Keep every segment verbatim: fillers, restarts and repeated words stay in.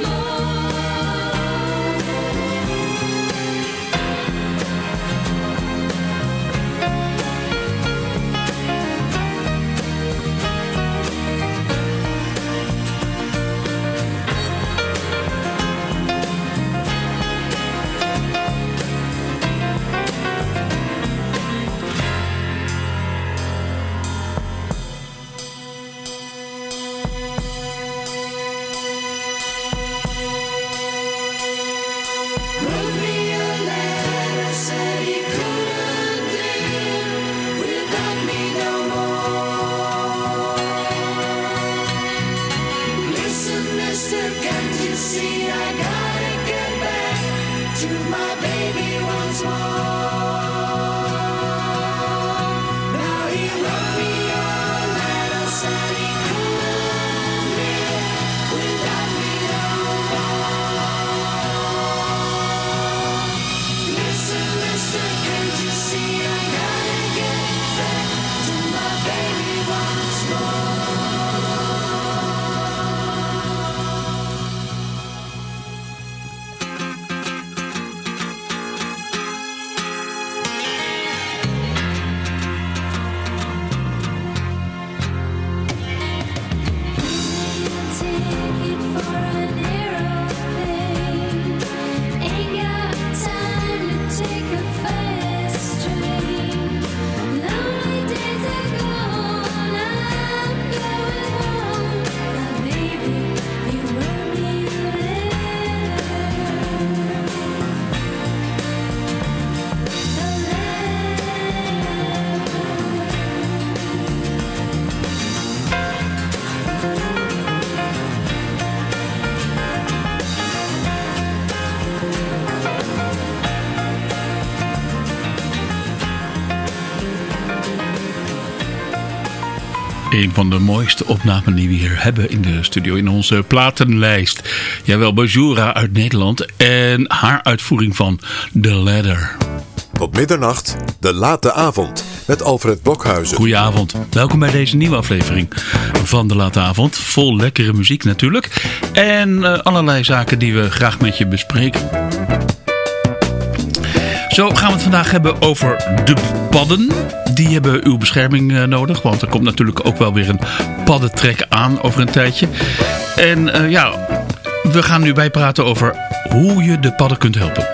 Een van de mooiste opnamen die we hier hebben in de studio, in onze platenlijst. Jawel, Bajura uit Nederland en haar uitvoering van The Ladder. Tot middernacht, De Late Avond, met Alfred Blokhuizen. Goedenavond, welkom bij deze nieuwe aflevering van De Late Avond. Vol lekkere muziek natuurlijk. En uh, allerlei zaken die we graag met je bespreken. Zo gaan we het vandaag hebben over de padden. Die hebben uw bescherming uh, nodig. Want er komt natuurlijk ook wel weer een paddentrek aan over een tijdje. En uh, ja, we gaan nu bijpraten over hoe je de padden kunt helpen.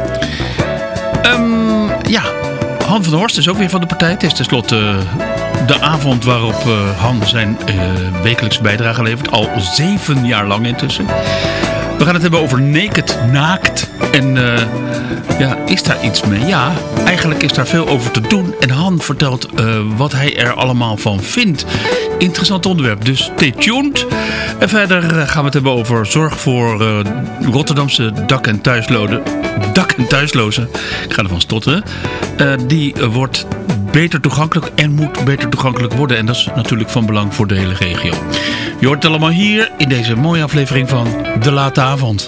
Um, ja, Han van der Horst is ook weer van de partij. Het is tenslotte uh, de avond waarop uh, Han zijn uh, wekelijkse bijdrage levert. Al zeven jaar lang intussen. We gaan het hebben over naked, naakt. En uh, ja, is daar iets mee? Ja, eigenlijk is daar veel over te doen. En Han vertelt uh, wat hij er allemaal van vindt. Interessant onderwerp, dus stay tuned. En verder gaan we het hebben over zorg voor uh, Rotterdamse dak- en thuisloden. Dak- en thuislozen. Ik ga ervan stotteren. Uh, die uh, wordt beter toegankelijk en moet beter toegankelijk worden. En dat is natuurlijk van belang voor de hele regio. Je hoort het allemaal hier in deze mooie aflevering van De Late Avond.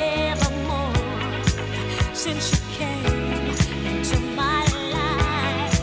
Since you came into my life,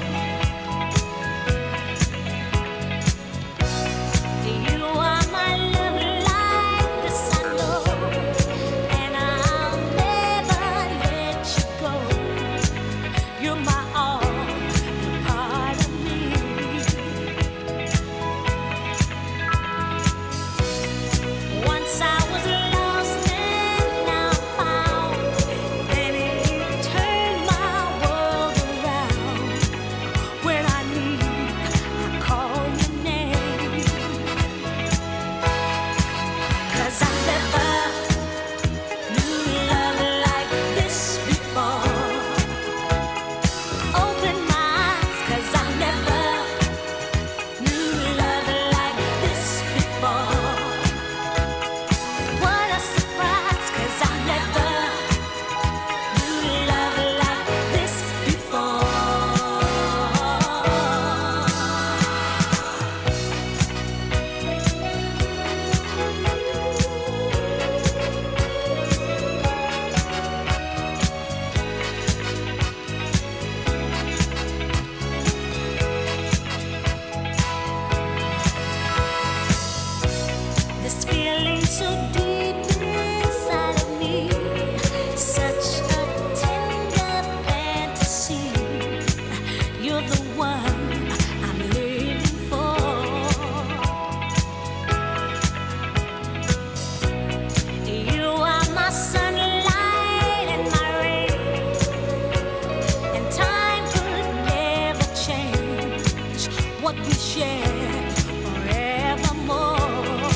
share forevermore.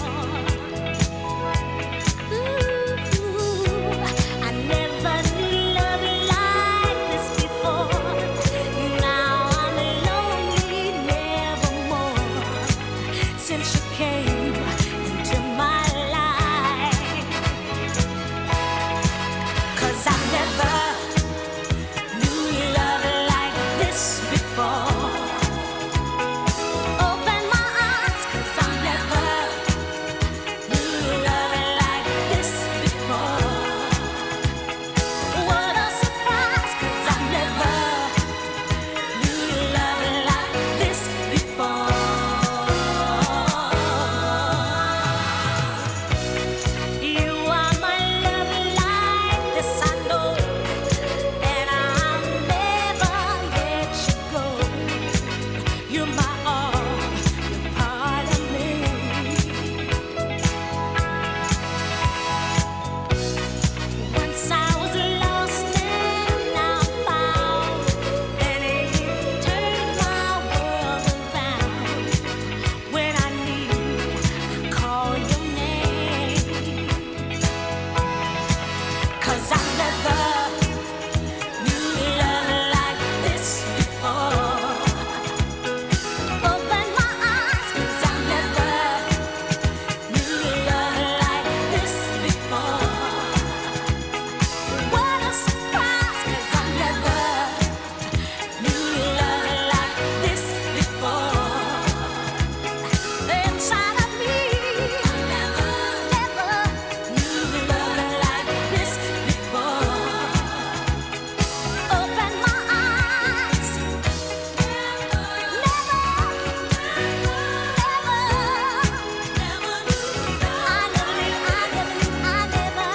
Ooh, I never knew love like this before. Now I'm lonely nevermore. Since you came into my life, 'cause I never knew love like this before. Open my eyes, 'cause I never knew love like this before. What a surprise, 'cause I never knew love like this before. You are my love like this, I know, and I'll never let you go. You're my all, you're part of me. Once I was lost and now I'm found, and you turned my world around. When I need, I call your name. 'Cause I never knew love like this before. Open my eyes, 'cause I never knew love like this before. What a surprise, 'cause I never knew love like this before. Inside of me, I never, never knew love like this before. Open my eyes, never, never, never, never knew. I never knew, I never knew, I never,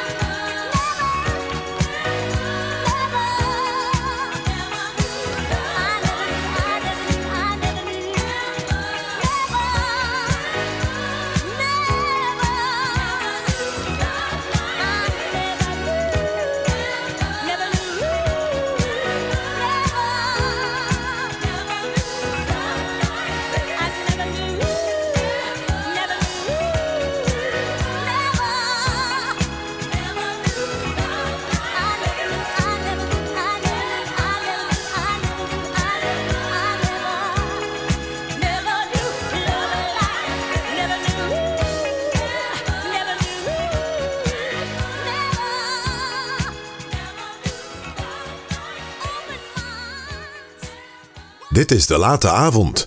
Dit is De Late Avond.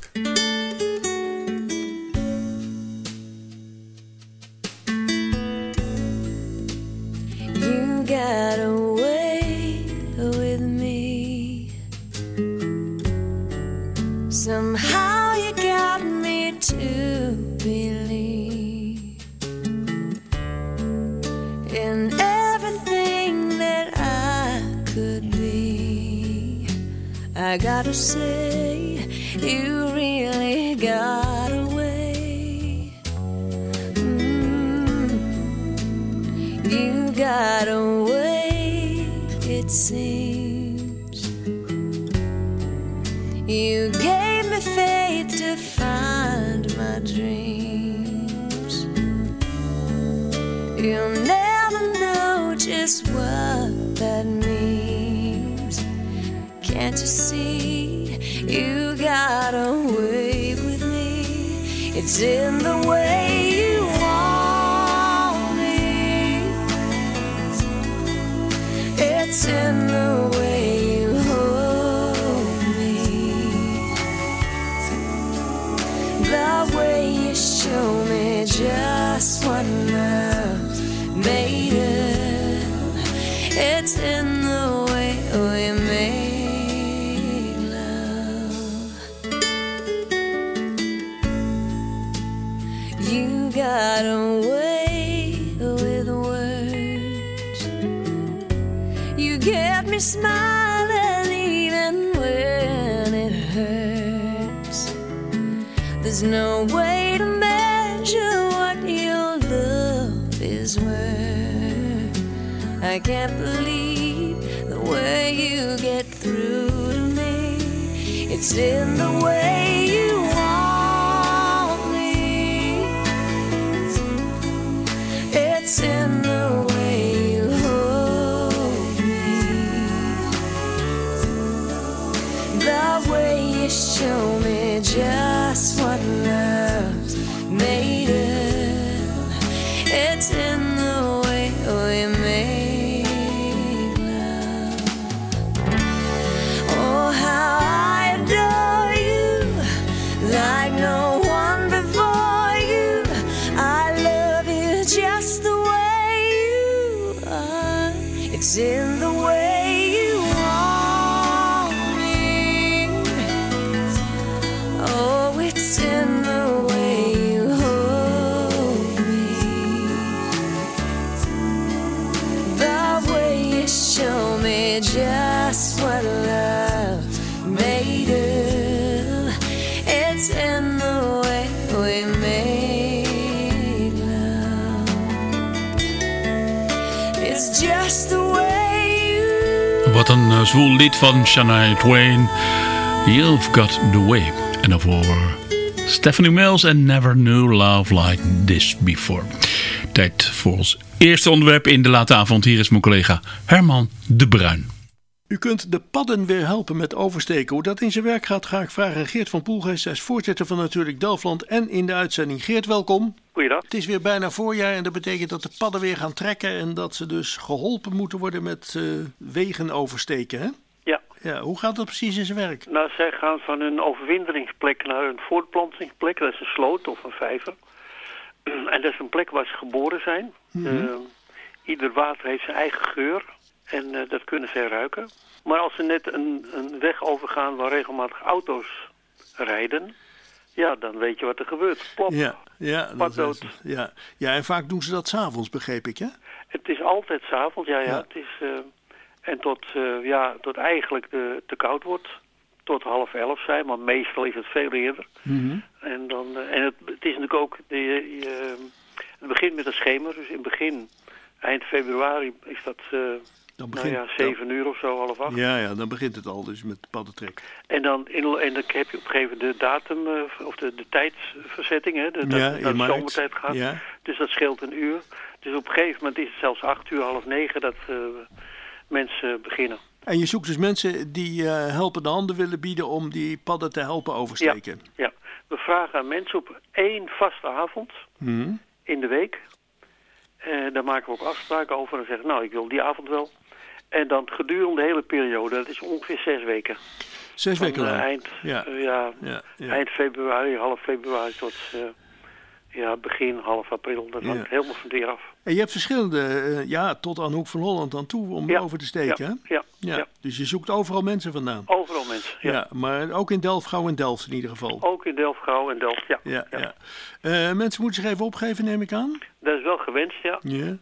You got away with me. Somehow you got me to believe in everything that I could be. I gotta say, you really got away. Mm. You got away, it seems. You gave me faith to find my dreams. You'll never know just what that means. Can't you see, you got away with me. It's in the way you want me. It's in the way you hold me. The way you show me just what love's made of. It's in the way we make love. You got away with words. You get me smiling even when it hurts. There's no way to measure what your love is worth. I can't believe the way you get through to me. It's in the way you want The way you show me just what love's made of. It's in the way we make love. Oh, how I adore you, like no one before you. I love you just the way you are. It's in the way you want me. Oh, it's in the way you hold me. The way you show me just what love's made of. It's in the way we make love. It's just the way you. Wat een uh, zwoel lied van Shania Twain. You've got the way. En daarvoor Stephanie Mills en Never Knew Love Like This Before. Tijd voor ons eerste onderwerp in de late avond. Hier is mijn collega Herman de Bruin. U kunt de padden weer helpen met oversteken. Hoe dat in zijn werk gaat, ga ik vragen aan Geert van Poelgeest. Hij is voorzitter van Natuurlijk Delftland en in de uitzending. Geert, welkom. Goeiedag. Het is weer bijna voorjaar en dat betekent dat de padden weer gaan trekken en dat ze dus geholpen moeten worden met uh, wegen oversteken, hè? Ja. Ja. Hoe gaat dat precies in zijn werk? Nou, zij gaan van een overwinteringsplek naar een voortplantingsplek. Dat is een sloot of een vijver. En dat is een plek waar ze geboren zijn. Mm-hmm. Uh, ieder water heeft zijn eigen geur. En uh, dat kunnen zij ruiken. Maar als ze net een, een weg overgaan waar regelmatig auto's rijden, ja, dan weet je wat er gebeurt. Plop. Ja, ja, dat is, ja. ja, en vaak doen ze dat 's avonds, begreep ik, hè? Het is altijd 's avonds, ja, ja. Ja. Het is, uh, en tot, uh, ja, tot eigenlijk de, te koud wordt. Tot half elf zijn, maar meestal is het veel eerder. Mm-hmm. En, dan, uh, en het, het is natuurlijk ook, de, uh, het begint met een schemer. Dus in het begin, eind februari, is dat uh, Dan begint, nou ja, zeven uur of zo, half acht. Ja, ja, dan begint het al dus met paddentrek. En dan, in, en dan heb je op een gegeven moment de datum, uh, of de, de tijdsverzetting, hè, de, Ja, dat in dat de maart. zomertijd gaat. Ja. Dus dat scheelt een uur. Dus op een gegeven moment is het zelfs acht uur, half negen dat uh, mensen beginnen. En je zoekt dus mensen die uh, helpende handen willen bieden om die padden te helpen oversteken. Ja, ja. We vragen aan mensen op één vaste avond Mm-hmm. in de week. Uh, daar maken we ook afspraken over en zeggen, nou, ik wil die avond wel. En dan gedurende de hele periode, dat is ongeveer zes weken. Zes Van, weken lang. uh, eind, Ja. uh, ja, Ja, ja. eind februari, half februari tot uh, ja, begin half april. Dat hangt Ja. helemaal van het weer af. En je hebt verschillende, uh, ja, tot aan Hoek van Holland aan toe om Ja. over te steken, Ja, hè? ja, Ja. ja. Dus je zoekt overal mensen vandaan. Overal mensen. Ja. Ja, maar ook in Delft, Gouw en Delft in ieder geval. Ook in Delft, Gouw en Delft, ja. Ja, ja. ja. Uh, mensen moeten zich even opgeven, neem ik aan. Dat is wel gewenst, ja. Ja.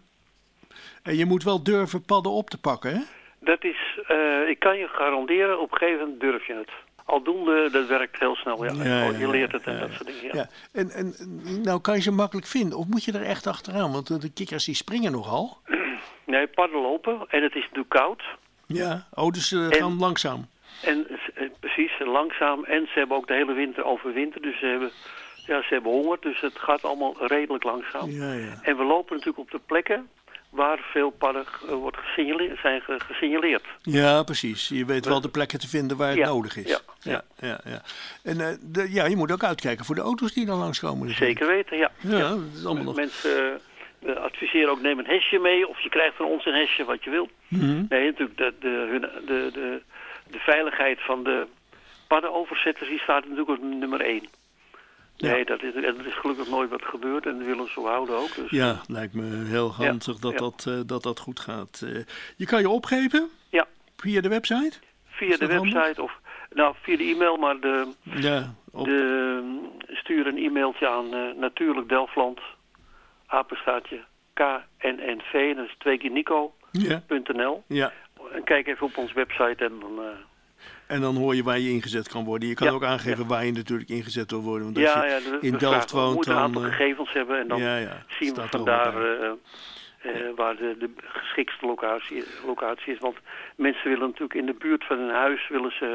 En je moet wel durven padden op te pakken, hè? Dat is, uh, ik kan je garanderen, op een gegeven moment durf je het. Aldoende, dat werkt heel snel, ja. Ja, ja, je leert het en ja, dat ja. soort dingen, ja. Ja. En, en nou kan je ze makkelijk vinden, of moet je er echt achteraan? Want de kikkers die springen nogal. Nee, padden lopen en het is natuurlijk koud. Ja, oh, dus ze En- gaan langzaam. En eh, precies, langzaam. En ze hebben ook de hele winter overwinterd. Dus ze hebben, ja, ze hebben honger. Dus het gaat allemaal redelijk langzaam. Ja, ja. En we lopen natuurlijk op de plekken waar veel padden uh, wordt gesignaleerd, zijn ge- gesignaleerd. Ja, precies. Je weet wel de plekken te vinden waar het Ja, nodig is. ja, ja, ja, ja. En uh, de, ja, je moet ook uitkijken voor de auto's die dan langskomen. natuurlijk. Zeker weten, ja. Ja, dat is allemaal nog... Mensen uh, adviseren ook, neem een hesje mee. Of je krijgt van ons een hesje wat je wilt. Mhm. Nee, natuurlijk, de, de, hun- de, de, de veiligheid van de paddenoverzetters, die staat natuurlijk op nummer één. Ja. Nee, dat is, en er is gelukkig nooit wat gebeurd en dat willen we zo houden ook. Dus. Ja, lijkt me heel handig dat, ja. dat, uh, dat dat goed gaat. Uh, je kan je opgeven Ja, via de website. via Is de dat handig? website of nou, via de e-mail, maar de, Ja, op, de, stuur een e-mailtje aan uh, Natuurlijk Delftland, apenstaartje K N N V, dat is twee keer Nico, ja, punt N L. ja. En kijk even op onze website en dan... Uh, En dan hoor je waar je ingezet kan worden. Je kan Ja, ook aangeven ja. waar je natuurlijk ingezet wil worden. Want als ja, je ja, de, in we Delft vragen, we woont, moeten een dan... aantal uh, gegevens hebben en dan ja, ja, zien we staat er vandaar allemaal bij. uh, uh, waar de, de geschikste locatie, locatie is. Want mensen willen natuurlijk in de buurt van hun huis willen ze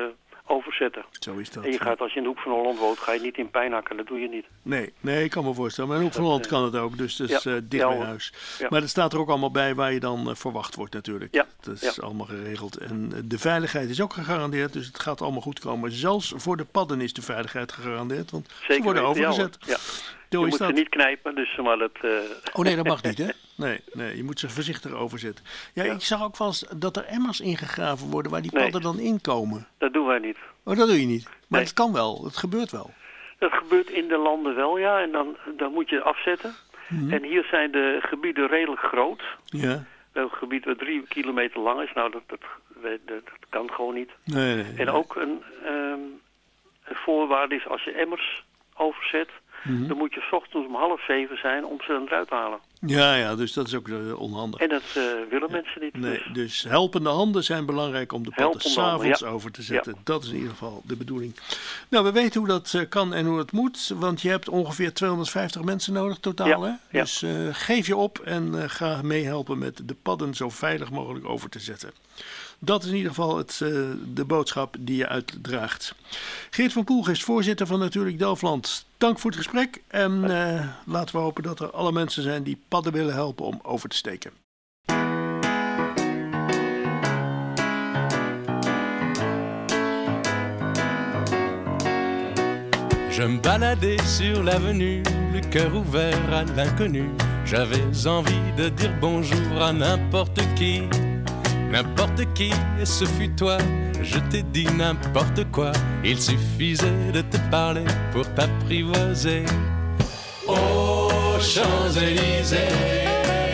overzetten. Zo is dat. En je gaat, als je in de hoek van Holland woont, ga je niet in pijn hakken. Dat doe je niet. Nee, nee, ik kan me voorstellen. Maar in Hoek van Dat, Holland eh, kan het ook, dus dat is ja, eh, dicht ja, bij hoor. huis. Ja. Maar dat staat er ook allemaal bij waar je dan uh, verwacht wordt natuurlijk. Ja, Dat is ja. allemaal geregeld. En uh, de veiligheid is ook gegarandeerd, dus het gaat allemaal goed komen. Zelfs voor de padden is de veiligheid gegarandeerd, want Zeker ze worden weten, ja, overgezet. hoor. Ja. Zo Je is moet dat. ze niet knijpen, dus maar dat... Uh... Oh nee, dat mag niet, hè? Nee, nee, je moet ze voorzichtig overzetten. Ja, Ja. ik zag ook wel eens dat er emmers ingegraven worden waar die Nee. padden dan inkomen. Dat doen wij niet. Oh, dat doe je niet. Maar Nee. het kan wel, het gebeurt wel. Dat gebeurt in de landen wel, ja. En dan, dan moet je afzetten. Mhm. En hier zijn de gebieden redelijk groot. Ja, We hebben een gebied wat drie kilometer lang is. Nou, dat, dat, dat, dat kan gewoon niet. nee, nee. En ook een, um, een voorwaarde is als je emmers overzet... Mhm. dan moet je 's ochtends om half zeven zijn om ze dan eruit te halen. Ja, ja, dus dat is ook uh, onhandig. En dat uh, willen mensen niet. Nee, Dus. dus helpende handen zijn belangrijk om de padden Helpende handen, s'avonds ja. over te zetten. Ja. Dat is in ieder geval de bedoeling. Nou, we weten hoe dat uh, kan en hoe het moet. Want je hebt ongeveer tweehonderdvijftig mensen nodig totaal. Ja, Hè? ja. Dus uh, geef je op en uh, ga meehelpen met de padden zo veilig mogelijk over te zetten. Dat is in ieder geval het, uh, de boodschap die je uitdraagt. Geert van Poelgeest, voorzitter van Natuurlijk Delfland. Dank voor het gesprek. En uh, laten we hopen dat er alle mensen zijn die padden willen helpen om over te steken. Je me baladais sur l'avenue, le cœur ouvert à l'inconnu. J'avais envie de dire bonjour à n'importe qui. N'importe qui, et ce fut toi. Je t'ai dit n'importe quoi. Il suffisait de te parler pour t'apprivoiser. Aux Champs-Élysées,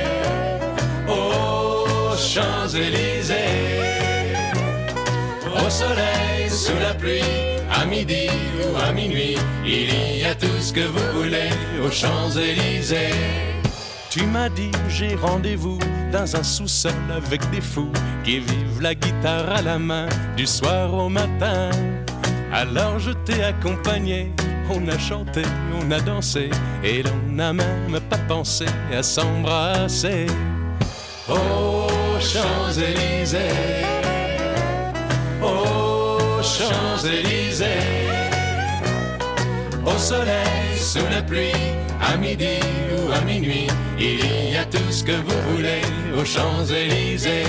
aux Champs-Élysées, au soleil, sous la pluie, à midi ou à minuit, il y a tout ce que vous voulez aux Champs-Élysées. Tu m'as dit j'ai rendez-vous dans un sous-sol avec des fous qui vivent la guitare à la main du soir au matin. Alors je t'ai accompagné, on a chanté, on a dansé et l'on n'a même pas pensé à s'embrasser. Aux Champs-Élysées, aux Champs-Élysées, au soleil, sous la pluie, à midi ou à minuit, il y a tout ce que vous voulez aux Champs-Élysées.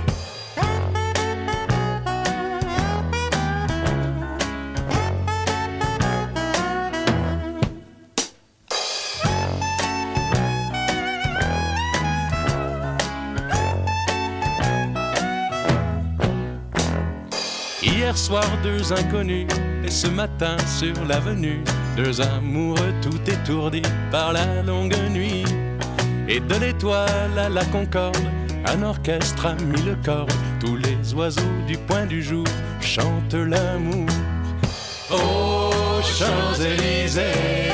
Hier soir, deux inconnus, et ce matin sur l'avenue, deux amoureux tout étourdis par la longue nuit. Et de l'étoile à la Concorde, un orchestre a mis le corps. Tous les oiseaux du point du jour chantent l'amour. Aux Champs-Élysées,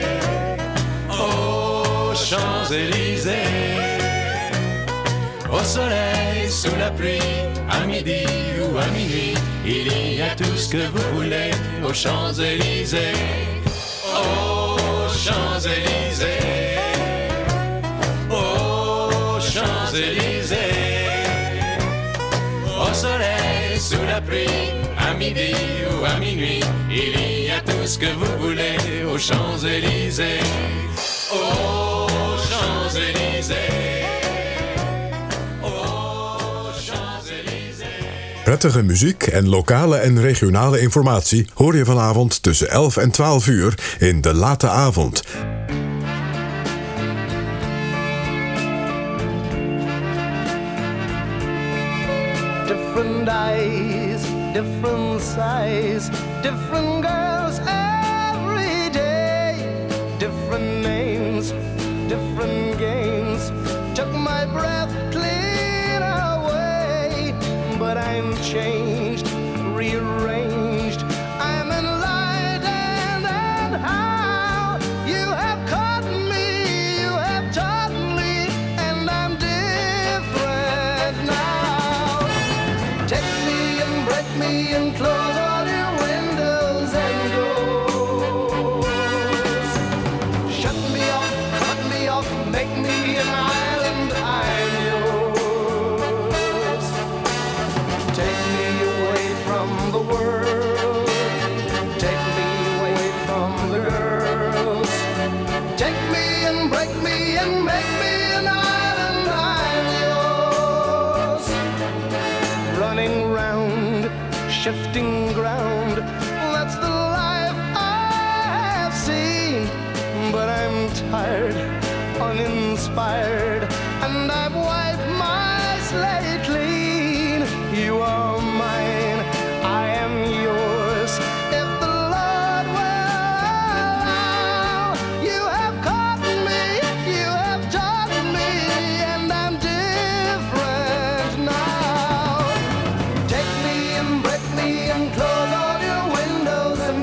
aux Champs-Élysées, au soleil, sous la pluie, à midi ou à minuit, il y a tout ce que vous voulez aux Champs-Élysées. Aux Champs-Élysées, aux Champs-Élysées, au soleil, sous la pluie, à midi ou à minuit, il y a tout ce que vous voulez aux Champs-Élysées. Aux Champs-Élysées. Prettige muziek en lokale en regionale informatie hoor je vanavond tussen elf en twaalf uur in De Late Avond. Different eyes, different size, different girls every day, different names, different games, took my breath clean away, but I'm changed, rearranged, I'm enlightened and how you have caught me, you have taught me, and I'm different now. Take me and break me and close all your windows and doors. Shut me off, cut me off, make me an island, I'm yours. Take me away from the world shifting ground. That's the life I have seen. But I'm tired, uninspired, and I've wiped my slate clean. You are mine, I am yours. If the Lord will allow, you have caught me, you have taught me, and I'm different now. Take me and break me and close all your windows and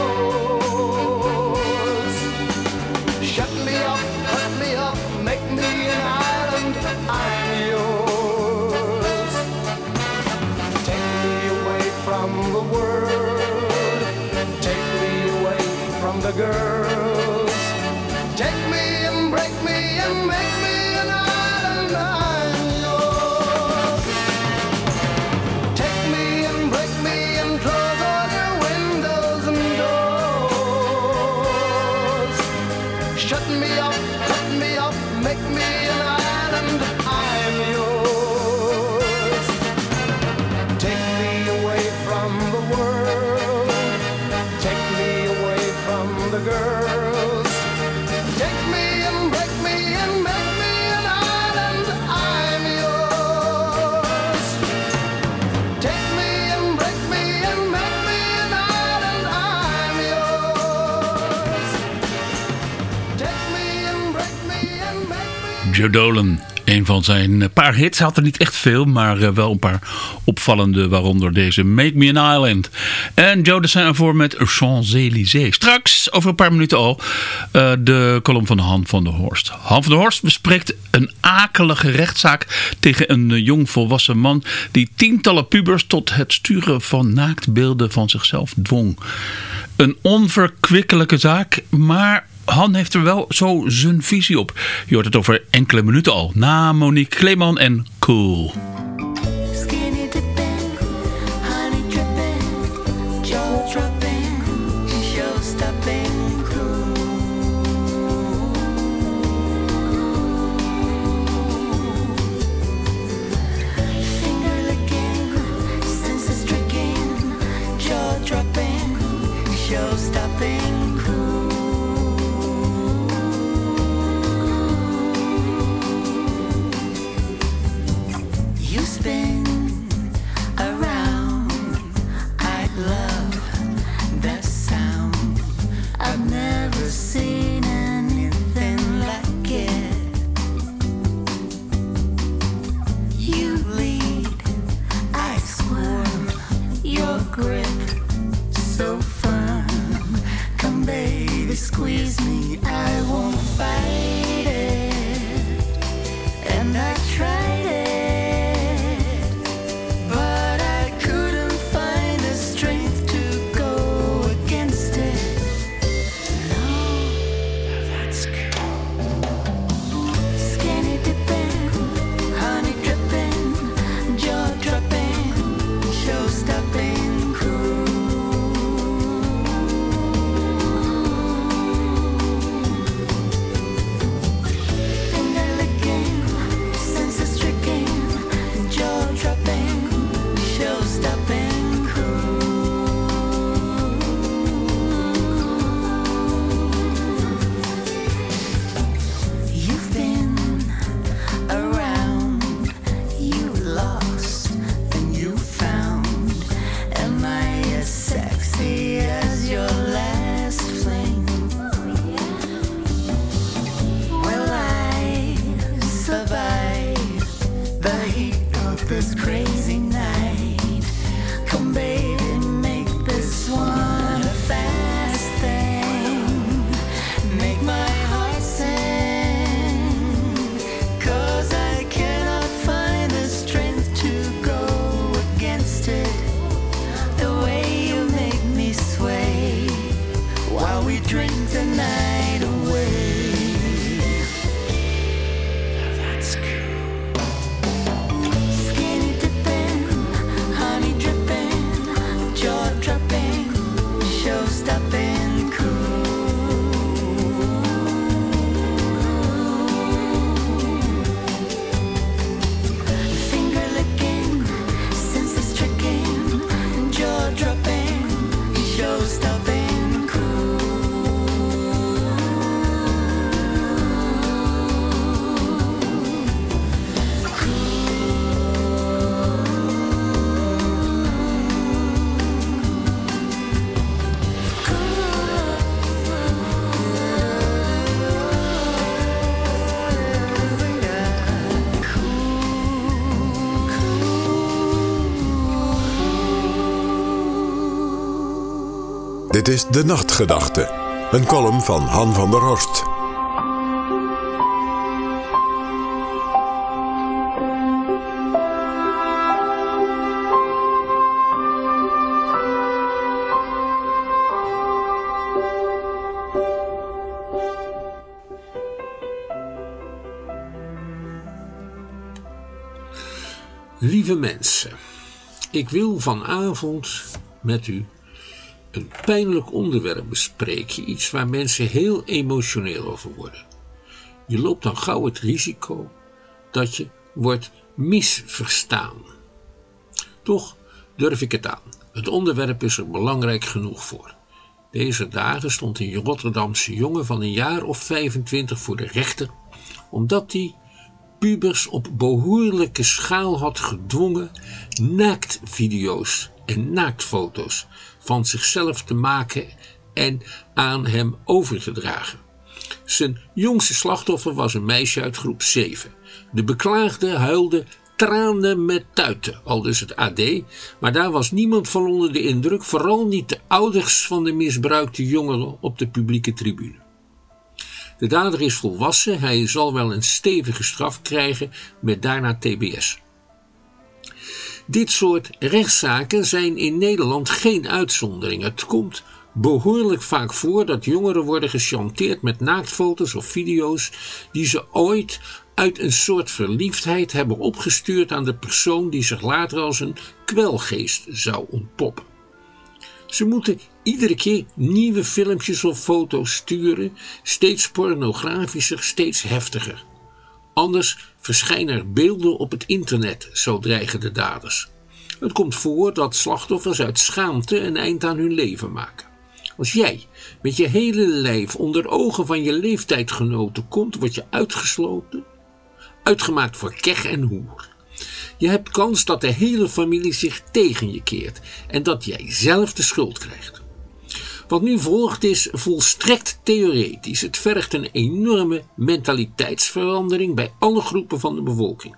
doors. Shut me up, cut me up, make me an island, I'm yours. Take me away from the world, take me away from the girls. Take me and break me and make me an island, I'm yours. Take me and break me and close all your windows and doors. Shut me up, cut me up, make me an island, I'm yours. Take me away from the world, take me away from the girls. Take me and break me and make me an island, I'm yours. Take me and break me and make me an island, I'm yours. Take me and break me and make me. Joe Dolan, een van zijn paar hits. Hij had er niet echt veel, maar uh, wel een paar opvallende, waaronder deze Make Me an Island. En Joe Dassin voor met Champs-Élysées. Straks, over een paar minuten al, uh, de column van Han van der Horst. Han van der Horst bespreekt een akelige rechtszaak tegen een uh, jong volwassen man die tientallen pubers tot het sturen van naaktbeelden van zichzelf dwong. Een onverkwikkelijke zaak, maar Han heeft er wel zo zijn visie op. Je hoort het over enkele minuten al. Na Monique Kleeman en Cool. Skinny dipping, honey dripping, jaw dropping, show stopping, cool. Finger licking, senses tricking, jaw dropping, show stopping, cool. You spin around, I love that sound. I've never seen anything like it. You lead, I squirm, your grip so firm. Come baby, squeeze me, I won't fight it. And I tried it. Your Dit is De Nachtgedachte, een column van Han van der Horst. Lieve mensen, ik wil vanavond met u een pijnlijk onderwerp bespreken. Iets waar mensen heel emotioneel over worden. Je loopt dan gauw het risico dat je wordt misverstaan. Toch durf ik het aan. Het onderwerp is er belangrijk genoeg voor. Deze dagen stond een Rotterdamse jongen van een jaar of vijfentwintig voor de rechter, omdat hij pubers op behoorlijke schaal had gedwongen naaktvideo's en naaktfoto's van zichzelf te maken en aan hem over te dragen. Zijn jongste slachtoffer was een meisje uit groep zeven. De beklaagde huilde tranen met tuiten, aldus het A D, maar daar was niemand van onder de indruk, vooral niet de ouders van de misbruikte jongeren op de publieke tribune. De dader is volwassen, hij zal wel een stevige straf krijgen met daarna T B S. Dit soort rechtszaken zijn in Nederland geen uitzondering. Het komt behoorlijk vaak voor dat jongeren worden gechanteerd met naaktfoto's of video's die ze ooit uit een soort verliefdheid hebben opgestuurd aan de persoon die zich later als een kwelgeest zou ontpoppen. Ze moeten iedere keer nieuwe filmpjes of foto's sturen, steeds pornografischer, steeds heftiger. Anders verschijnen er beelden op het internet, zo dreigen de daders. Het komt voor dat slachtoffers uit schaamte een eind aan hun leven maken. Als jij met je hele lijf onder ogen van je leeftijdgenoten komt, word je uitgesloten, uitgemaakt voor kech en hoer. Je hebt kans dat de hele familie zich tegen je keert en dat jij zelf de schuld krijgt. Wat nu volgt is volstrekt theoretisch. Het vergt een enorme mentaliteitsverandering bij alle groepen van de bevolking.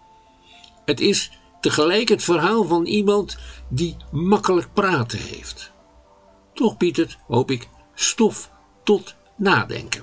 Het is tegelijk het verhaal van iemand die makkelijk praten heeft. Toch biedt het, hoop ik, stof tot nadenken.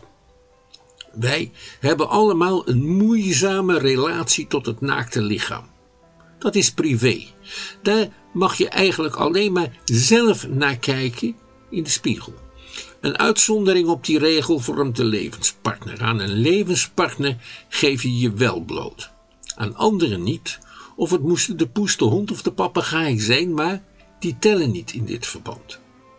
Wij hebben allemaal een moeizame relatie tot het naakte lichaam. Dat is privé. Daar mag je eigenlijk alleen maar zelf naar kijken in de spiegel. Een uitzondering op die regel vormt de levenspartner. Aan een levenspartner geef je je wel bloot. Aan anderen niet. Of het moesten de poes, de hond of de papegaai zijn, maar die tellen niet in dit verband.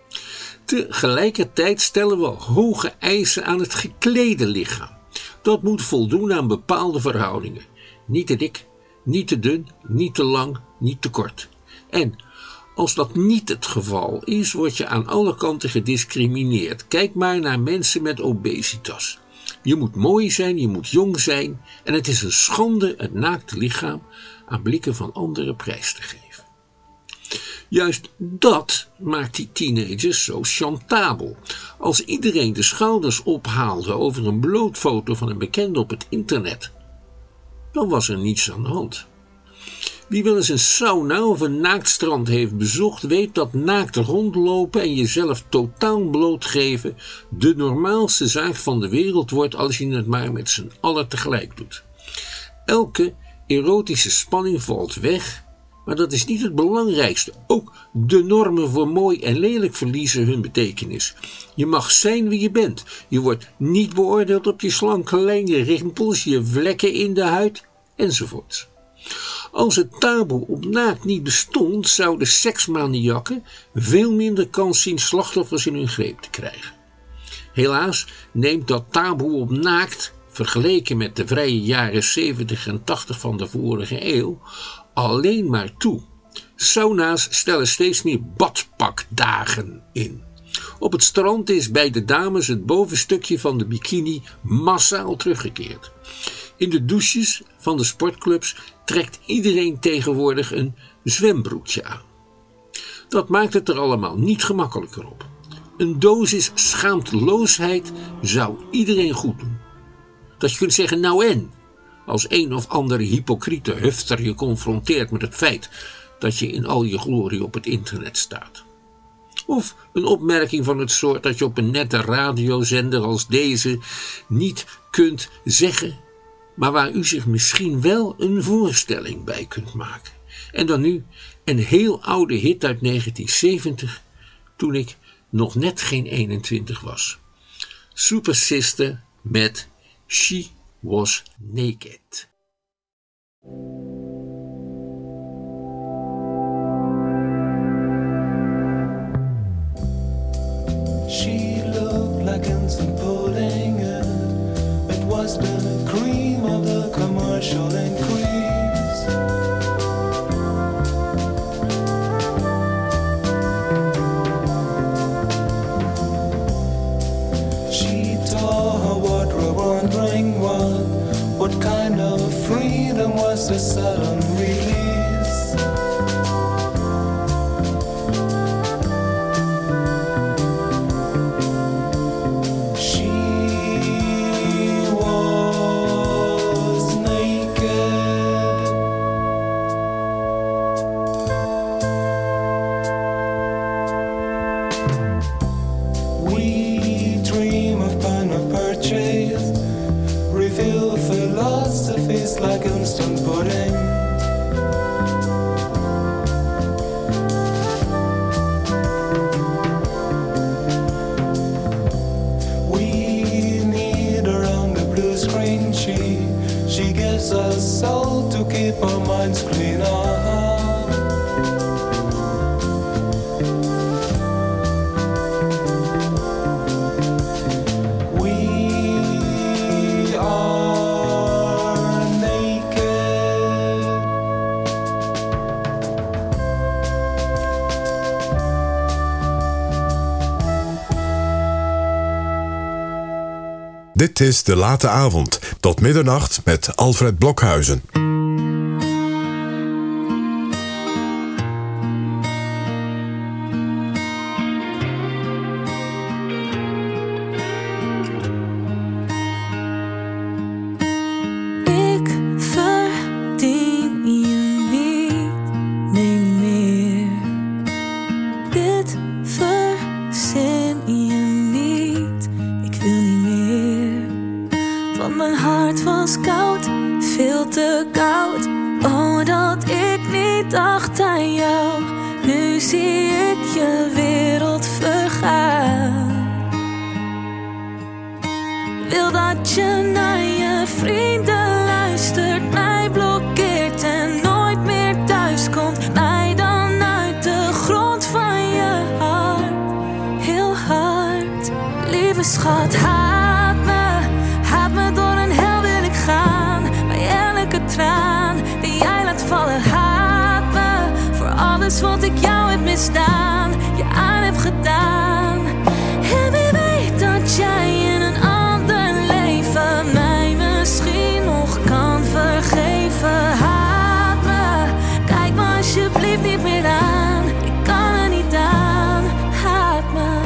Tegelijkertijd stellen we hoge eisen aan het geklede lichaam. Dat moet voldoen aan bepaalde verhoudingen. Niet te dik, niet te dun, niet te lang, niet te kort. En als dat niet het geval is, word je aan alle kanten gediscrimineerd. Kijk maar naar mensen met obesitas. Je moet mooi zijn, je moet jong zijn en het is een schande het naakte lichaam aan blikken van anderen prijs te geven. Juist dat maakt die teenagers zo chantabel. Als iedereen de schouders ophaalde over een blootfoto van een bekende op het internet, dan was er niets aan de hand. Wie wel eens een sauna of een naaktstrand heeft bezocht, weet dat naakt rondlopen en jezelf totaal blootgeven de normaalste zaak van de wereld wordt als je het maar met z'n allen tegelijk doet. Elke erotische spanning valt weg, maar dat is niet het belangrijkste. Ook de normen voor mooi en lelijk verliezen hun betekenis. Je mag zijn wie je bent. Je wordt niet beoordeeld op je slanke lijn, je rimpels, je vlekken in de huid, enzovoort. Als het taboe op naakt niet bestond, zouden seksmaniakken veel minder kans zien slachtoffers in hun greep te krijgen. Helaas neemt dat taboe op naakt, vergeleken met de vrije jaren zeventig en tachtig van de vorige eeuw, alleen maar toe. Sauna's stellen steeds meer badpakdagen in. Op het strand is bij de dames het bovenstukje van de bikini massaal teruggekeerd. In de douches van de sportclubs trekt iedereen tegenwoordig een zwembroekje aan. Dat maakt het er allemaal niet gemakkelijker op. Een dosis schaamteloosheid zou iedereen goed doen. Dat je kunt zeggen, nou en, als een of andere hypocriete hufter je confronteert met het feit dat je in al je glorie op het internet staat. Of een opmerking van het soort dat je op een nette radiozender als deze niet kunt zeggen, maar waar u zich misschien wel een voorstelling bij kunt maken. En dan nu een heel oude hit uit negentien zeventig, toen ik nog net geen eenentwintig was. Super Sister met She Was Naked. She looked like instant pudding, and it was the cream of the commercial increase. She tore her wardrobe, wondering what, what kind of freedom was the sudden release. Like instant pudding. We need her on the blue screen. She, she gives us soul to keep our minds clean. Uh-huh. Dit is De Late Avond, tot middernacht met Alfred Blokhuizen. Ik verdien je niet, nee niet meer. Dit verzin je niet, ik wil niet meer. Want mijn hart was koud, veel te koud. Oh, dat ik niet dacht aan jou. Nu zie ik je wereld vergaan. Wil dat je naar je vrienden luistert, mij blokkeert en nooit meer thuis komt. Mij dan uit de grond van je hart, heel hard. Lieve schat, haat me, haat me door een hel wil ik gaan. Bij elke traan die jij laat vallen, haat me voor alles wat ik jou heb misdaan, je aan heb gedaan. En wie weet dat jij in een ander leven mij misschien nog kan vergeven. Haat me, kijk me alsjeblieft niet meer aan, ik kan er niet aan. Haat me,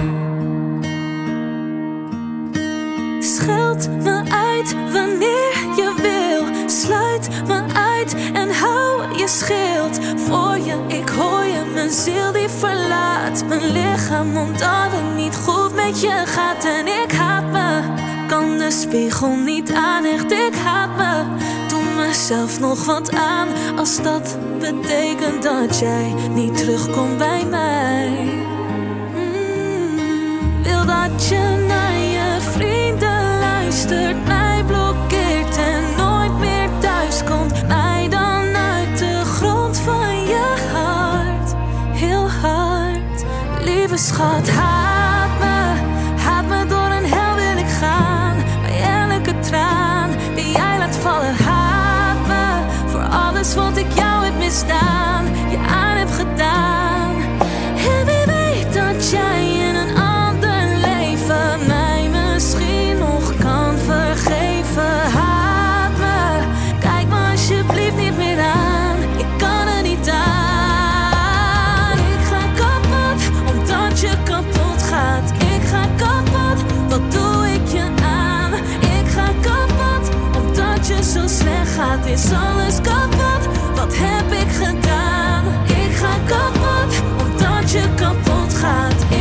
scheld me uit wanneer je wil, sluit me uit en hou je schild voor je. Ik hoor je, mijn ziel die verlaat mijn lichaam omdat het niet goed met je gaat. En ik haat me, kan de spiegel niet aan, echt ik haat me. Doe mezelf nog wat aan als dat betekent dat jij niet terugkomt bij mij. Mm, wil dat je naar je vrienden luistert, mij blokkeert en nooit meer thuis komt. Mij dan uit de grond van je hart, heel hard. Lieve schat, haat me, haat me door een hel wil ik gaan. Bij elke traan die jij laat vallen, haat me voor alles wat ik jou heb misdaan, je aan heb gedaan. En wie weet dat jij in een ander leven mij misschien nog kan vergeven. Haat me, kijk me alsjeblieft niet meer aan, ik kan er niet aan. Ik ga kapot omdat je kapot gaat. Ik ga kapot, wat doe ik je aan? Ik ga kapot omdat je zo slecht gaat. Is alles kapot, wat heb ik gedaan? Ik ga kapot omdat je kapot gaat.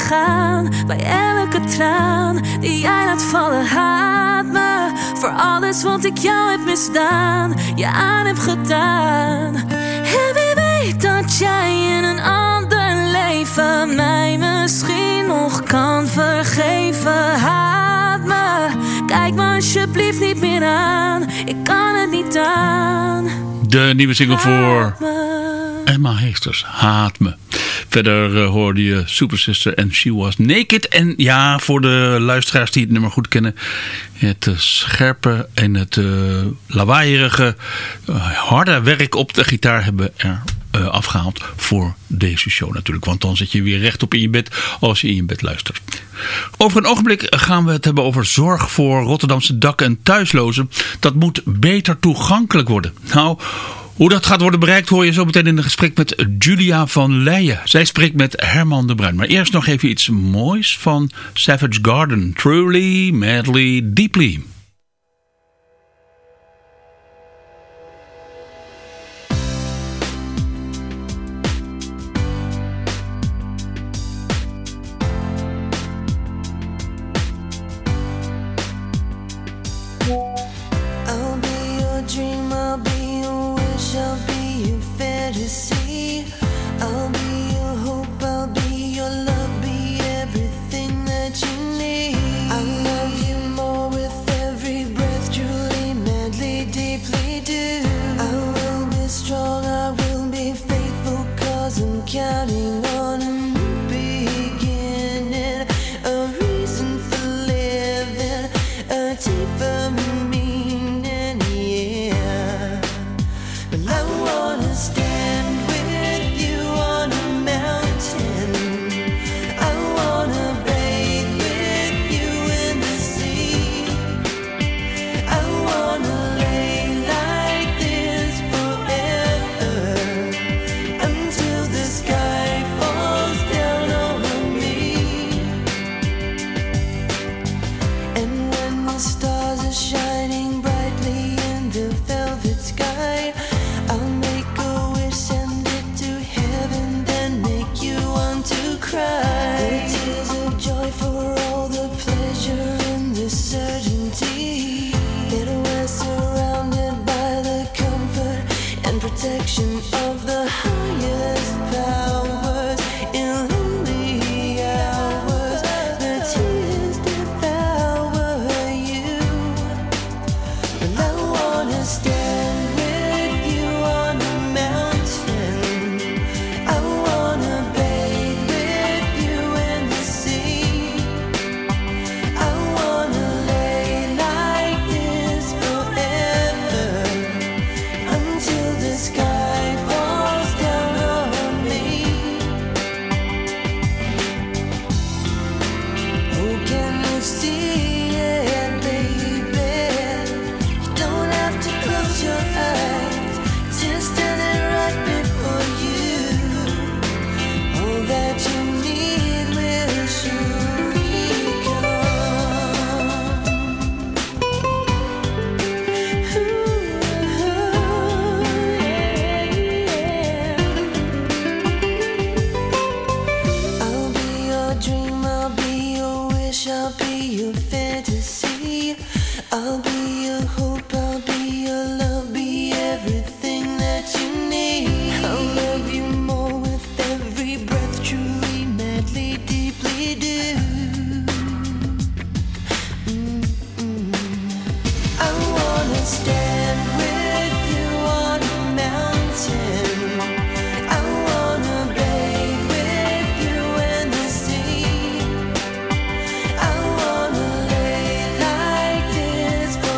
gaan. Bij elke traan die jij laat vallen, haat me. Voor alles wat ik jou heb misdaan, je aan heb gedaan. En wie weet dat jij in een ander leven mij misschien nog kan vergeven. Haat me, kijk me alsjeblieft niet meer aan. Ik kan het niet aan. De nieuwe single voor Haat me. Emma Heesters, Haat me. Verder uh, hoorde je Super Sister en She Was Naked. En ja, voor de luisteraars die het nummer goed kennen, het uh, scherpe en het uh, lawaaierige, uh, harde werk op de gitaar hebben er uh, afgehaald voor deze show natuurlijk. Want dan zit je weer rechtop in je bed als je in je bed luistert. Over een ogenblik gaan we het hebben over zorg voor Rotterdamse dak- en thuislozen. Dat moet beter toegankelijk worden. Nou, hoe dat gaat worden bereikt hoor je zo meteen in een gesprek met Julia van Leijen. Zij spreekt met Herman de Bruin. Maar eerst nog even iets moois van Savage Garden. Truly, madly, deeply. I'll be your dream, I'll be your wish, I'll be your fantasy. I'll be your hope, I'll be your love, be everything that you need. I love you more with every breath, truly, madly, deeply do. I will be strong, I will be faithful, cause I'm counting on a new beginning, a reason for living, a deeper meaning, yeah. But I wanna stand with you on a mountain. I wanna bathe with you in the sea. I wanna lay like this forever, until the sky falls down on me. And when the stars are shining brightly in the velvet sky, I'll make a wish, send it to heaven, then make you want to cry. The tears of joy for all the pleasure and the certainty that we're surrounded by the comfort and protection of the highest powers. In lonely hours, the tears devour you. And I wanna stand with you on a mountain. I wanna bathe with you in the sea. I wanna lay like this forever, until the sky falls down on me. Oh, can you see it, baby? You don't have to close your eyes, just standing right before you. All that you need will surely come. Ooh, yeah. I'll be your dream, I'll be your wish, I'll be your fantasy. I'll be your hope, I'll be your love, be everything that you need. I'll love you more with every breath, truly, madly, deeply do. Mm-mm. I wanna stand with you on a mountain. I wanna bathe with you in the sea. I wanna lay like this forever,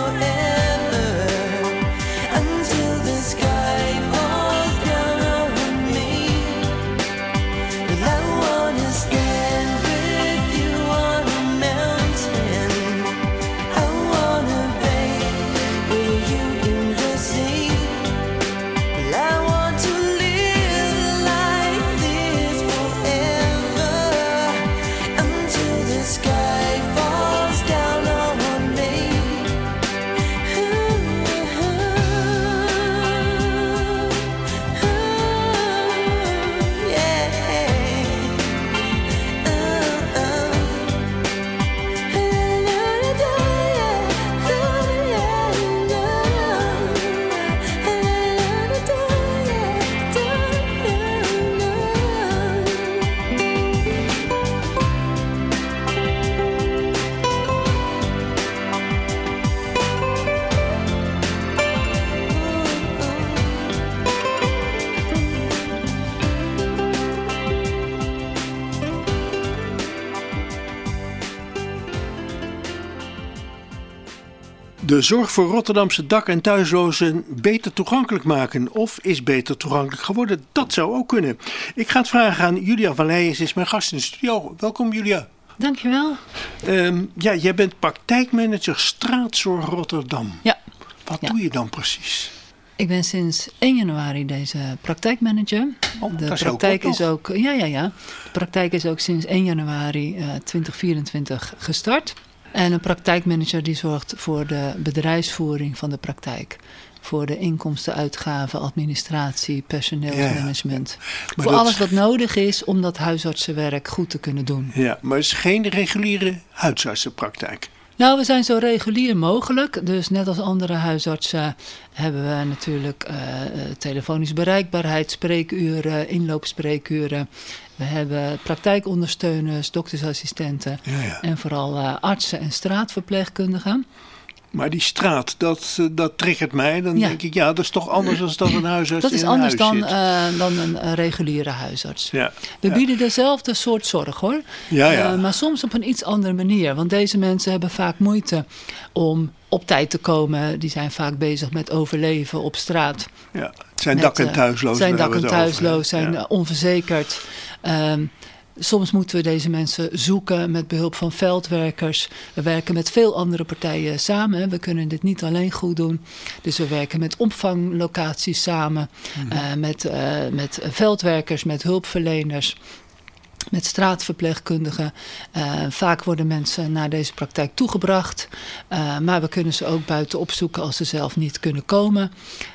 De zorg voor Rotterdamse dak- en thuislozen beter toegankelijk maken. Of is beter toegankelijk geworden? Dat zou ook kunnen. Ik ga het vragen aan Julia van Leijen. Ze is mijn gast in de studio. Welkom Julia. Dankjewel. Um, ja, jij bent praktijkmanager straatzorg Rotterdam. Ja. Wat ja. doe je dan precies? Ik ben sinds één januari deze praktijkmanager. Oh, de dat is praktijk ook is ook, ja, ja, ja. De praktijk is ook sinds één januari uh, tweeduizend vierentwintig gestart. En een praktijkmanager die zorgt voor de bedrijfsvoering van de praktijk. Voor de inkomsten, uitgaven, administratie, personeelsmanagement. Ja, ja. ja. Voor dat... alles wat nodig is om dat huisartsenwerk goed te kunnen doen. Ja, maar het is geen reguliere huisartsenpraktijk. Nou, we zijn zo regulier mogelijk. Dus net als andere huisartsen hebben we natuurlijk uh, telefonische bereikbaarheid, spreekuren, inloopspreekuren. We hebben praktijkondersteuners, doktersassistenten ja, ja. en vooral uh, artsen en straatverpleegkundigen. Maar die straat, dat, dat triggert mij. Dan ja. denk ik, ja, dat is toch anders dan dat een huisarts Dat is in een anders huis dan, zit. uh, dan een uh, reguliere huisarts. Ja. We ja. bieden dezelfde soort zorg hoor. Ja, ja. Uh, maar soms op een iets andere manier. Want deze mensen hebben vaak moeite om op tijd te komen. Die zijn vaak bezig met overleven op straat. Ja, het zijn met, dak- en thuislozen. Zijn dak- en over, thuisloos, zijn ja. onverzekerd. Um, Soms moeten we deze mensen zoeken met behulp van veldwerkers. We werken met veel andere partijen samen. We kunnen dit niet alleen goed doen. Dus we werken met opvanglocaties samen. Mm-hmm. Uh, met, uh, met veldwerkers, met hulpverleners. Met straatverpleegkundigen. Uh, vaak worden mensen naar deze praktijk toegebracht. Uh, maar we kunnen ze ook buiten opzoeken als ze zelf niet kunnen komen.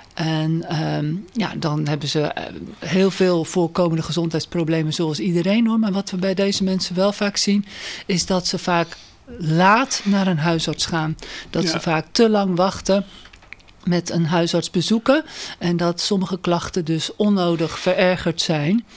En um, ja, dan hebben ze heel veel voorkomende gezondheidsproblemen zoals iedereen hoor. Maar wat we bij deze mensen wel vaak zien is dat ze vaak laat naar een huisarts gaan. Dat ja. ze vaak te lang wachten met een huisarts bezoeken. En dat sommige klachten dus onnodig verergerd zijn.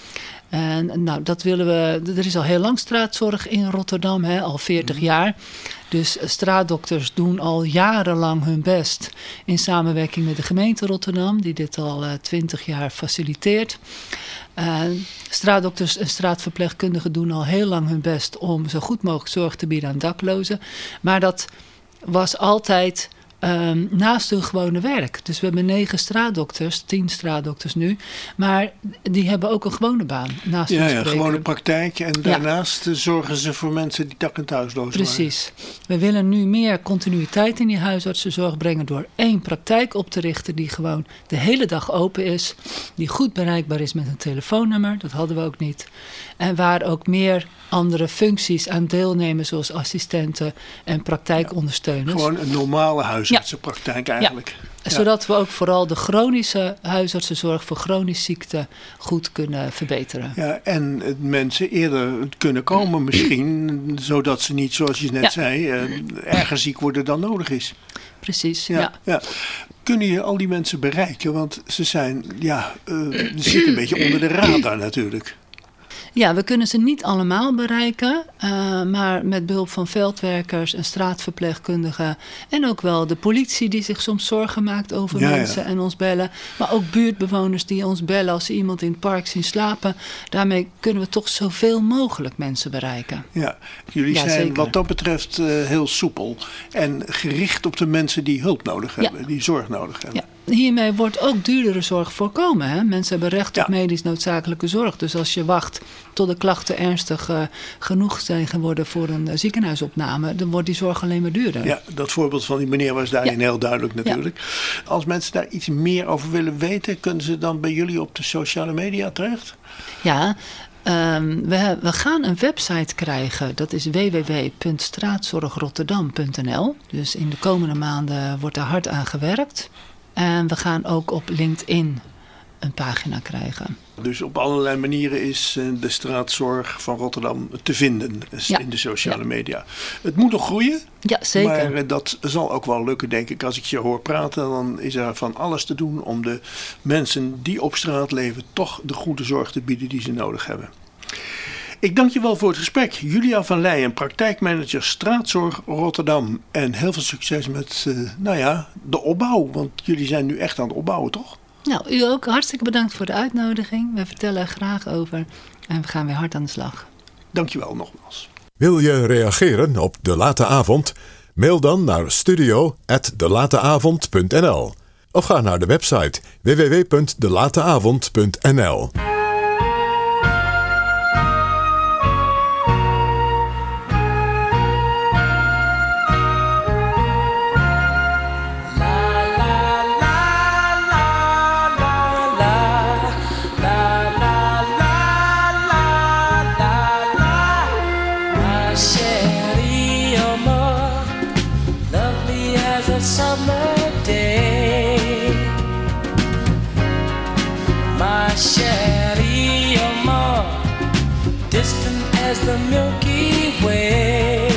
En nou, dat willen we. Er is al heel lang straatzorg in Rotterdam, hè, al veertig jaar. Dus straatdokters doen al jarenlang hun best in samenwerking met de gemeente Rotterdam, die dit al uh, twintig jaar faciliteert. Uh, straatdokters en straatverpleegkundigen doen al heel lang hun best om zo goed mogelijk zorg te bieden aan daklozen. Maar dat was altijd Um, naast hun gewone werk. Dus we hebben negen straatdokters, tien straatdokters nu. Maar die hebben ook een gewone baan naast ja, hun ja, spreken. gewone praktijk. En daarnaast ja. zorgen ze voor mensen die dak- en thuisloos zijn. Precies. We willen nu meer continuïteit in die huisartsenzorg brengen door één praktijk op te richten die gewoon de hele dag open is. Die goed bereikbaar is met een telefoonnummer. Dat hadden we ook niet. En waar ook meer andere functies aan deelnemen zoals assistenten en praktijkondersteuners. Ja, gewoon een normale huisartsenpraktijk ja. eigenlijk. Ja. Ja. Zodat we ook vooral de chronische huisartsenzorg voor chronische ziekten goed kunnen verbeteren. Ja, en mensen eerder kunnen komen misschien, zodat ze niet, zoals je net ja. zei, erger ziek worden dan nodig is. Precies, ja. ja. ja. Kunnen je al die mensen bereiken? Want ze zijn, ja, uh, ze zitten een beetje onder de radar natuurlijk. Ja, we kunnen ze niet allemaal bereiken, uh, maar met behulp van veldwerkers en straatverpleegkundigen en ook wel de politie die zich soms zorgen maakt over ja, mensen ja. en ons bellen. Maar ook buurtbewoners die ons bellen als ze iemand in het park zien slapen. Daarmee kunnen we toch zoveel mogelijk mensen bereiken. Ja, jullie ja, zijn zeker. Wat dat betreft uh, heel soepel en gericht op de mensen die hulp nodig hebben, ja. die zorg nodig hebben. Ja. Hiermee wordt ook duurdere zorg voorkomen. Hè? Mensen hebben recht ja. op medisch noodzakelijke zorg. Dus als je wacht tot de klachten ernstig uh, genoeg zijn geworden voor een uh, ziekenhuisopname, dan wordt die zorg alleen maar duurder. Ja, dat voorbeeld van die meneer was daarin ja. heel duidelijk natuurlijk. Ja. Als mensen daar iets meer over willen weten, kunnen ze dan bij jullie op de sociale media terecht? Ja, Um, we, we gaan een website krijgen. Dat is w w w punt straatzorgrotterdam punt n l. Dus in de komende maanden wordt daar hard aan gewerkt. En we gaan ook op LinkedIn een pagina krijgen. Dus op allerlei manieren is de straatzorg van Rotterdam te vinden ja. in de sociale ja. media. Het moet nog groeien. Ja, zeker. Maar dat zal ook wel lukken, denk ik. Als ik je hoor praten, dan is er van alles te doen om de mensen die op straat leven toch de goede zorg te bieden die ze nodig hebben. Ik dank je wel voor het gesprek. Julia van Leijen, praktijkmanager straatzorg Rotterdam. En heel veel succes met uh, nou ja, de opbouw. Want jullie zijn nu echt aan het opbouwen, toch? Nou, u ook. Hartstikke bedankt voor de uitnodiging. We vertellen er graag over. En we gaan weer hard aan de slag. Dank je wel nogmaals. Wil je reageren op De Late Avond? Mail dan naar studio at delateavond punt n l of ga naar de website w w w punt delateavond punt n l. Summer day, my chérie, you're more distant as the Milky Way.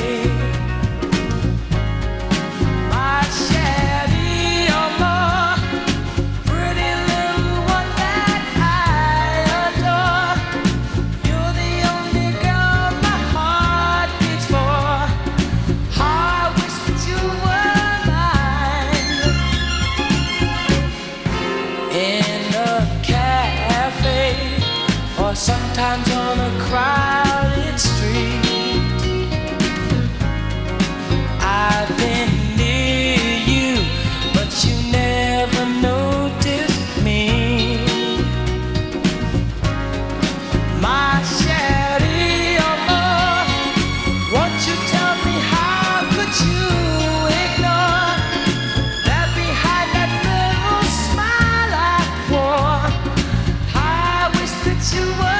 My chérie, you're more pretty little one that I adore. You're the only girl my heart beats for. I wish that you were sometimes on a crowded street. I've been near you, but you never noticed me. My chérie, oh more, won't you tell me how could you ignore that behind that little smile I wore? I wish that you were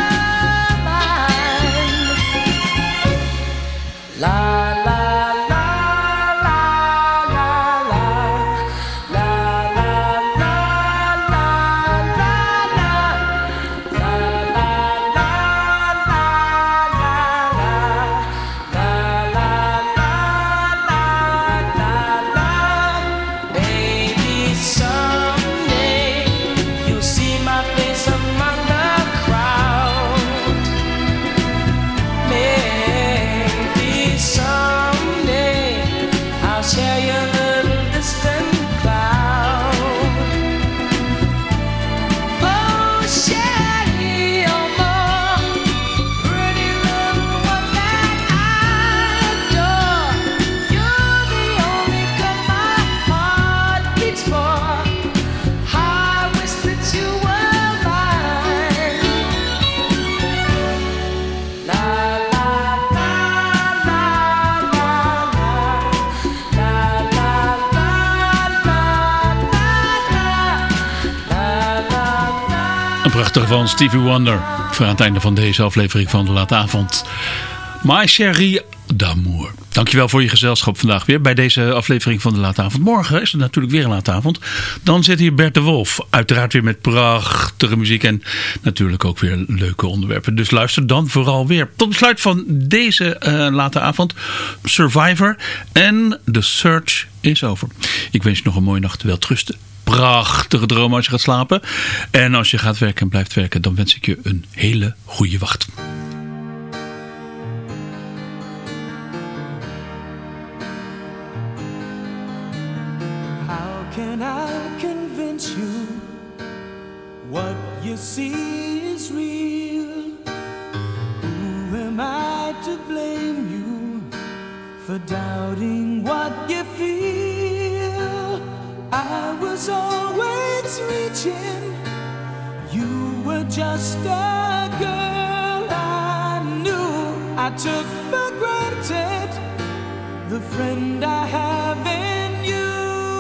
Prachtig van Stevie Wonder. Voor aan het einde van deze aflevering van De Late Avond. My chérie d'amour. Dankjewel voor je gezelschap vandaag weer bij deze aflevering van De Late Avond. Morgen is het natuurlijk weer een late avond. Dan zit hier Bert de Wolf. Uiteraard weer met prachtige muziek en natuurlijk ook weer leuke onderwerpen. Dus luister dan vooral weer. Tot besluit van deze uh, late avond. Survivor en The Search is over. Ik wens je nog een mooie nacht. Welterusten. Prachtige droom als je gaat slapen. En als je gaat werken en blijft werken, dan wens ik je een hele goede wacht. How can I convince you what you see is real? Who am I to blame you for doubting what you feel? I was always reaching. You were just a girl I knew. I took for granted the friend I have in you.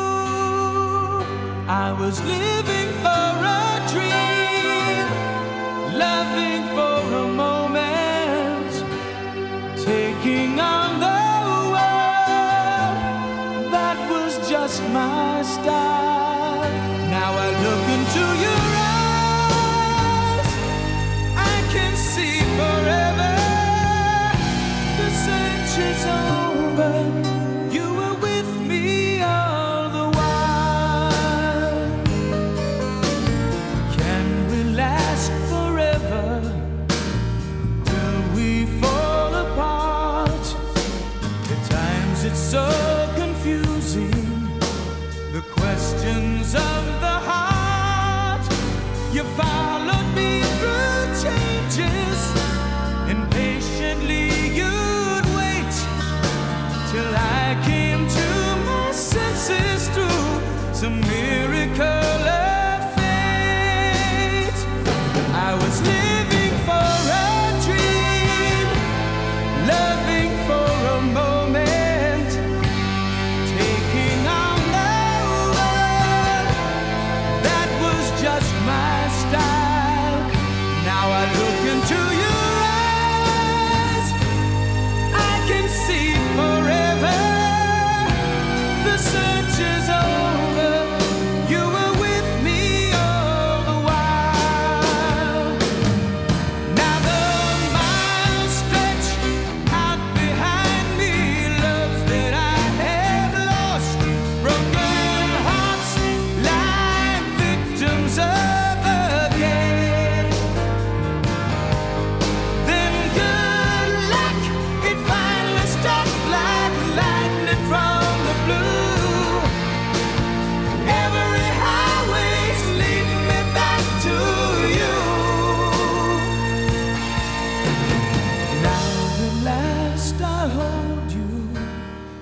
I was living for a dream, loving for a moment, taking on the world. That was just my style. Now I look into your eyes, I can see forever. The search is over. You were with me all the while. Can we last forever? Will we fall apart? At times it's so confusing, the questions of the heart. You followed me through changes, and patiently you'd wait till I came to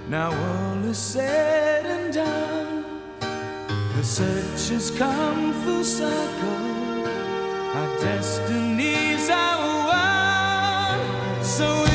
Now all is said and done. The search has come full circle. Our destinies are one. So